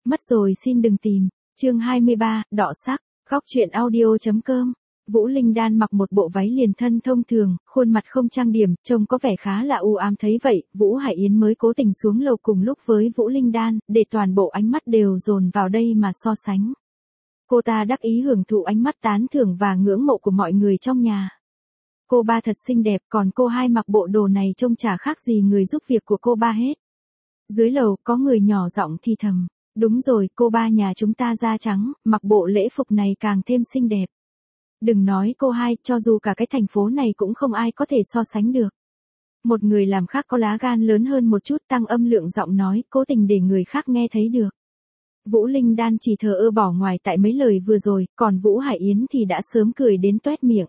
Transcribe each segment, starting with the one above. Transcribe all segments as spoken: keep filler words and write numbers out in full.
Mất rồi xin đừng tìm. Chương hai mươi ba, đọ sắc. Góc truyện audio.com. Vũ Linh Đan mặc một bộ váy liền thân thông thường, khuôn mặt không trang điểm, trông có vẻ khá là u ám. Thấy vậy, Vũ Hải Yến mới cố tình xuống lầu cùng lúc với Vũ Linh Đan, để toàn bộ ánh mắt đều dồn vào đây mà so sánh. Cô ta đắc ý hưởng thụ ánh mắt tán thưởng và ngưỡng mộ của mọi người trong nhà. Cô ba thật xinh đẹp, còn cô hai mặc bộ đồ này trông chả khác gì người giúp việc của cô ba hết. Dưới lầu, có người nhỏ giọng thì thầm. Đúng rồi, cô ba nhà chúng ta da trắng, mặc bộ lễ phục này càng thêm xinh đẹp. Đừng nói cô hai, cho dù cả cái thành phố này cũng không ai có thể so sánh được. Một người làm khác có lá gan lớn hơn một chút, tăng âm lượng giọng nói, cố tình để người khác nghe thấy được. Vũ Linh Đan chỉ thờ ơ bỏ ngoài tại mấy lời vừa rồi, còn Vũ Hải Yến thì đã sớm cười đến toét miệng.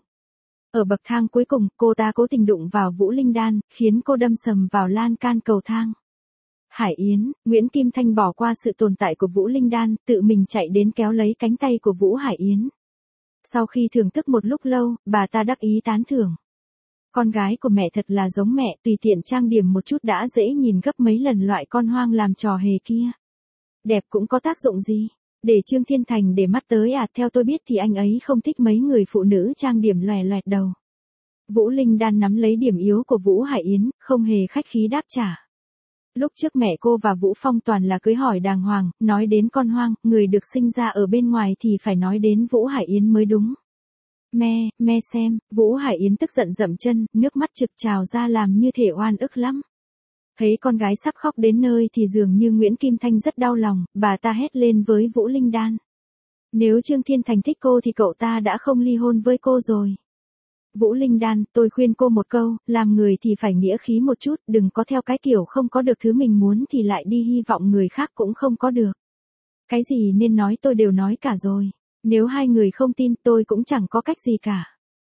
Ở bậc thang cuối cùng, cô ta cố tình đụng vào Vũ Linh Đan, khiến cô đâm sầm vào lan can cầu thang. Hải Yến, Nguyễn Kim Thanh bỏ qua sự tồn tại của Vũ Linh Đan, tự mình chạy đến kéo lấy cánh tay của Vũ Hải Yến. Sau khi thưởng thức một lúc lâu, bà ta đắc ý tán thưởng. Con gái của mẹ thật là giống mẹ, tùy tiện trang điểm một chút đã dễ nhìn gấp mấy lần loại con hoang làm trò hề kia. Đẹp cũng có tác dụng gì? Để Trương Thiên Thành để mắt tới à? Theo tôi biết thì anh ấy không thích mấy người phụ nữ trang điểm lòe loẹt đầu. Vũ Linh Đan nắm lấy điểm yếu của Vũ Hải Yến, không hề khách khí đáp trả. Lúc trước mẹ cô và Vũ Phong toàn là cưới hỏi đàng hoàng, nói đến con hoang, người được sinh ra ở bên ngoài thì phải nói đến Vũ Hải Yến mới đúng. Me, me xem, Vũ Hải Yến tức giận dậm chân, nước mắt trực trào ra làm như thể oan ức lắm. Thấy con gái sắp khóc đến nơi thì dường như Nguyễn Kim Thanh rất đau lòng, bà ta hét lên với Vũ Linh Đan. Nếu Trương Thiên Thành thích cô thì cậu ta đã không ly hôn với cô rồi. Vũ Linh Đan, tôi khuyên cô một câu, làm người thì phải nghĩa khí một chút, đừng có theo cái kiểu không có được thứ mình muốn thì lại đi hy vọng người khác cũng không có được. Cái gì nên nói tôi đều nói cả rồi. Nếu hai người không tin tôi cũng chẳng có cách gì cả.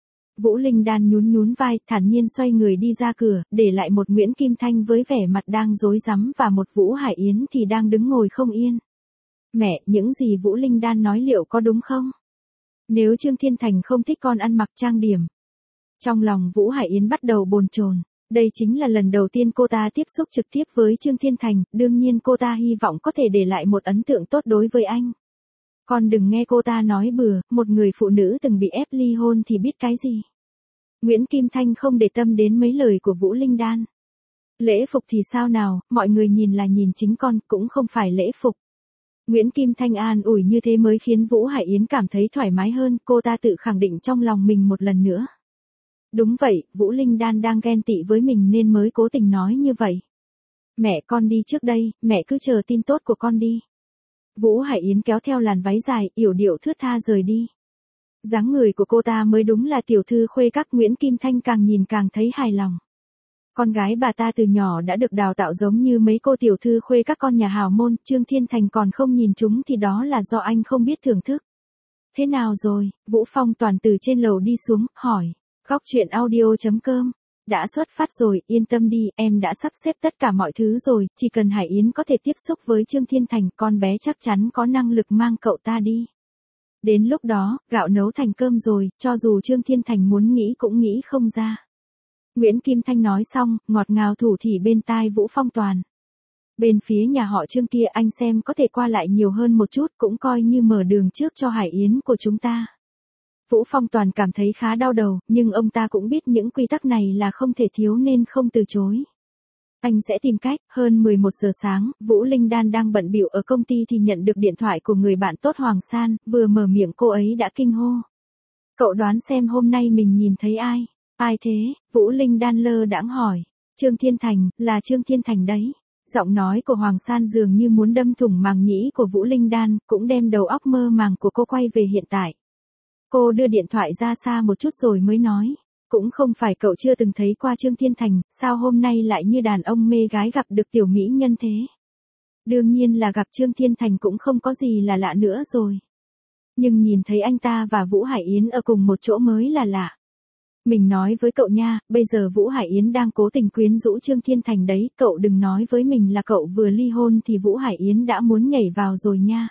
Vũ Linh Đan nhún nhún vai, thản nhiên xoay người đi ra cửa, để lại một Nguyễn Kim Thanh với vẻ mặt đang rối rắm và một Vũ Hải Yến thì đang đứng ngồi không yên. Mẹ, những gì Vũ Linh Đan nói liệu có đúng không? Nếu Trương Thiên Thành không thích con ăn mặc trang điểm. Trong lòng Vũ Hải Yến bắt đầu bồn chồn. Đây chính là lần đầu tiên cô ta tiếp xúc trực tiếp với Trương Thiên Thành, đương nhiên cô ta hy vọng có thể để lại một ấn tượng tốt đối với anh. Con đừng nghe cô ta nói bừa, một người phụ nữ từng bị ép ly hôn thì biết cái gì. Nguyễn Kim Thanh không để tâm đến mấy lời của Vũ Linh Đan. Lễ phục thì sao nào, mọi người nhìn là nhìn chính con, cũng không phải lễ phục. Nguyễn Kim Thanh an ủi như thế mới khiến Vũ Hải Yến cảm thấy thoải mái hơn, cô ta tự khẳng định trong lòng mình một lần nữa. Đúng vậy, Vũ Linh Đan đang ghen tị với mình nên mới cố tình nói như vậy. Mẹ con đi trước đây, mẹ cứ chờ tin tốt của con đi. Vũ Hải Yến kéo theo làn váy dài, yểu điệu thướt tha rời đi. Dáng người của cô ta mới đúng là tiểu thư khuê các. Nguyễn Kim Thanh càng nhìn càng thấy hài lòng. Con gái bà ta từ nhỏ đã được đào tạo giống như mấy cô tiểu thư khuê các con nhà hào môn, Trương Thiên Thành còn không nhìn chúng thì đó là do anh không biết thưởng thức. Thế nào rồi? Vũ Phong Toàn từ trên lầu đi xuống, hỏi. Góc truyện audio.com. Đã xuất phát rồi, yên tâm đi, em đã sắp xếp tất cả mọi thứ rồi, chỉ cần Hải Yến có thể tiếp xúc với Trương Thiên Thành, con bé chắc chắn có năng lực mang cậu ta đi. Đến lúc đó, gạo nấu thành cơm rồi, cho dù Trương Thiên Thành muốn nghĩ cũng nghĩ không ra. Nguyễn Kim Thanh nói xong, ngọt ngào thủ thỉ bên tai Vũ Phong Toàn. Bên phía nhà họ Trương kia anh xem có thể qua lại nhiều hơn một chút cũng coi như mở đường trước cho Hải Yến của chúng ta. Vũ Phong Toàn cảm thấy khá đau đầu, nhưng ông ta cũng biết những quy tắc này là không thể thiếu nên không từ chối. Anh sẽ tìm cách. Hơn mười một giờ sáng, Vũ Linh Đan đang bận bịu ở công ty thì nhận được điện thoại của người bạn tốt Hoàng San, vừa mở miệng cô ấy đã kinh hô. Cậu đoán xem hôm nay mình nhìn thấy ai? Ai thế? Vũ Linh Đan lơ đãng hỏi. Trương Thiên Thành, là Trương Thiên Thành đấy. Giọng nói của Hoàng San dường như muốn đâm thủng màng nhĩ của Vũ Linh Đan, cũng đem đầu óc mơ màng của cô quay về hiện tại. Cô đưa điện thoại ra xa một chút rồi mới nói. Cũng không phải cậu chưa từng thấy qua Trương Thiên Thành, sao hôm nay lại như đàn ông mê gái gặp được tiểu mỹ nhân thế? Đương nhiên là gặp Trương Thiên Thành cũng không có gì là lạ nữa rồi. Nhưng nhìn thấy anh ta và Vũ Hải Yến ở cùng một chỗ mới là lạ. Mình nói với cậu nha, bây giờ Vũ Hải Yến đang cố tình quyến rũ Trương Thiên Thành đấy, cậu đừng nói với mình là cậu vừa ly hôn thì Vũ Hải Yến đã muốn nhảy vào rồi nha.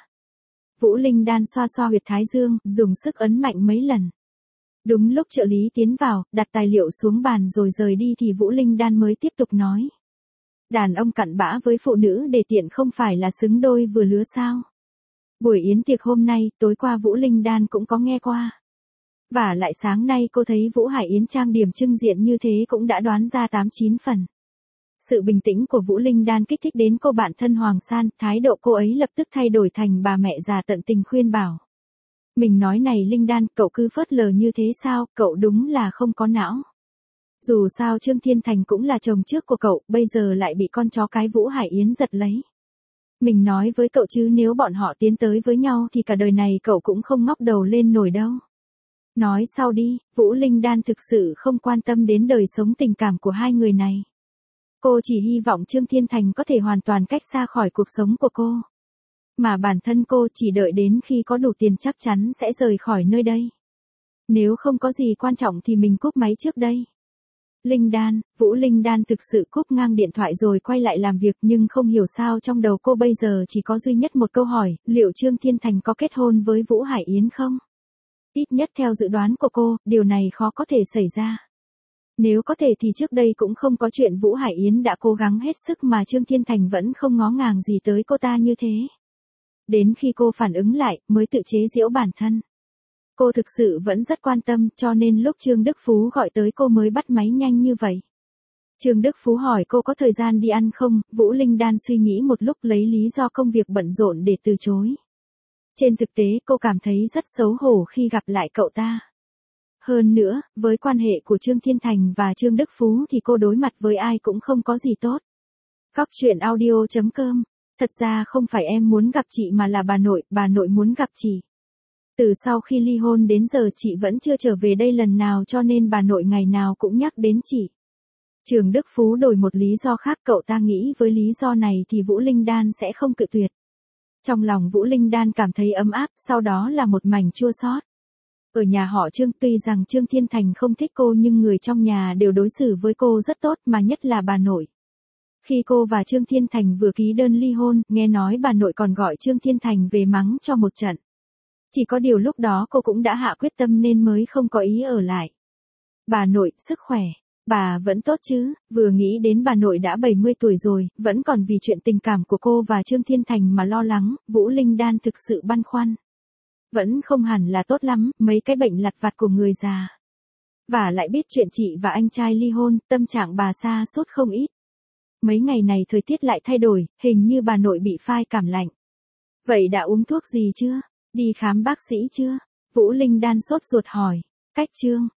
Vũ Linh Đan xoa xoa huyệt thái dương, dùng sức ấn mạnh mấy lần. Đúng lúc trợ lý tiến vào, đặt tài liệu xuống bàn rồi rời đi thì Vũ Linh Đan mới tiếp tục nói. Đàn ông cặn bã với phụ nữ để tiện không phải là xứng đôi vừa lứa sao? Buổi yến tiệc hôm nay, tối qua Vũ Linh Đan cũng có nghe qua. Và lại sáng nay cô thấy Vũ Hải Yến trang điểm trưng diện như thế cũng đã đoán ra tám chín phần. Sự bình tĩnh của Vũ Linh Đan kích thích đến cô bạn thân Hoàng San, thái độ cô ấy lập tức thay đổi thành bà mẹ già tận tình khuyên bảo. Mình nói này Linh Đan, cậu cứ phớt lờ như thế sao, cậu đúng là không có não. Dù sao Trương Thiên Thành cũng là chồng trước của cậu, bây giờ lại bị con chó cái Vũ Hải Yến giật lấy. Mình nói với cậu chứ nếu bọn họ tiến tới với nhau thì cả đời này cậu cũng không ngóc đầu lên nổi đâu. Nói sau đi, Vũ Linh Đan thực sự không quan tâm đến đời sống tình cảm của hai người này. Cô chỉ hy vọng Trương Thiên Thành có thể hoàn toàn cách xa khỏi cuộc sống của cô. Mà bản thân cô chỉ đợi đến khi có đủ tiền chắc chắn sẽ rời khỏi nơi đây. Nếu không có gì quan trọng thì mình cúp máy trước đây. Linh Đan, Vũ Linh Đan thực sự cúp ngang điện thoại rồi quay lại làm việc nhưng không hiểu sao trong đầu cô bây giờ chỉ có duy nhất một câu hỏi, liệu Trương Thiên Thành có kết hôn với Vũ Hải Yến không? Ít nhất theo dự đoán của cô, điều này khó có thể xảy ra. Nếu có thể thì trước đây cũng không có chuyện Vũ Hải Yến đã cố gắng hết sức mà Trương Thiên Thành vẫn không ngó ngàng gì tới cô ta như thế. Đến khi cô phản ứng lại, mới tự chế giễu bản thân. Cô thực sự vẫn rất quan tâm cho nên lúc Trương Đức Phú gọi tới cô mới bắt máy nhanh như vậy. Trương Đức Phú hỏi cô có thời gian đi ăn không, Vũ Linh Đan suy nghĩ một lúc lấy lý do công việc bận rộn để từ chối. Trên thực tế cô cảm thấy rất xấu hổ khi gặp lại cậu ta. Hơn nữa, với quan hệ của Trương Thiên Thành và Trương Đức Phú thì cô đối mặt với ai cũng không có gì tốt. Góc truyện audio chấm com. Thật ra không phải em muốn gặp chị mà là bà nội, bà nội muốn gặp chị. Từ sau khi ly hôn đến giờ chị vẫn chưa trở về đây lần nào cho nên bà nội ngày nào cũng nhắc đến chị. Trương Đức Phú đổi một lý do khác, cậu ta nghĩ với lý do này thì Vũ Linh Đan sẽ không cự tuyệt. Trong lòng Vũ Linh Đan cảm thấy ấm áp, sau đó là một mảnh chua xót. Ở nhà họ Trương tuy rằng Trương Thiên Thành không thích cô nhưng người trong nhà đều đối xử với cô rất tốt mà nhất là bà nội. Khi cô và Trương Thiên Thành vừa ký đơn ly hôn, nghe nói bà nội còn gọi Trương Thiên Thành về mắng cho một trận. Chỉ có điều lúc đó cô cũng đã hạ quyết tâm nên mới không có ý ở lại. Bà nội, sức khỏe, bà vẫn tốt chứ, vừa nghĩ đến bà nội đã bảy mươi tuổi rồi, vẫn còn vì chuyện tình cảm của cô và Trương Thiên Thành mà lo lắng, Vũ Linh Đan thực sự băn khoăn. Vẫn không hẳn là tốt lắm, mấy cái bệnh lặt vặt của người già. Và lại biết chuyện chị và anh trai ly hôn, tâm trạng bà sa sút không ít. Mấy ngày này thời tiết lại thay đổi, hình như bà nội bị phai cảm lạnh. Vậy đã uống thuốc gì chưa? Đi khám bác sĩ chưa? Vũ Linh Đan sốt ruột hỏi. Cách Trương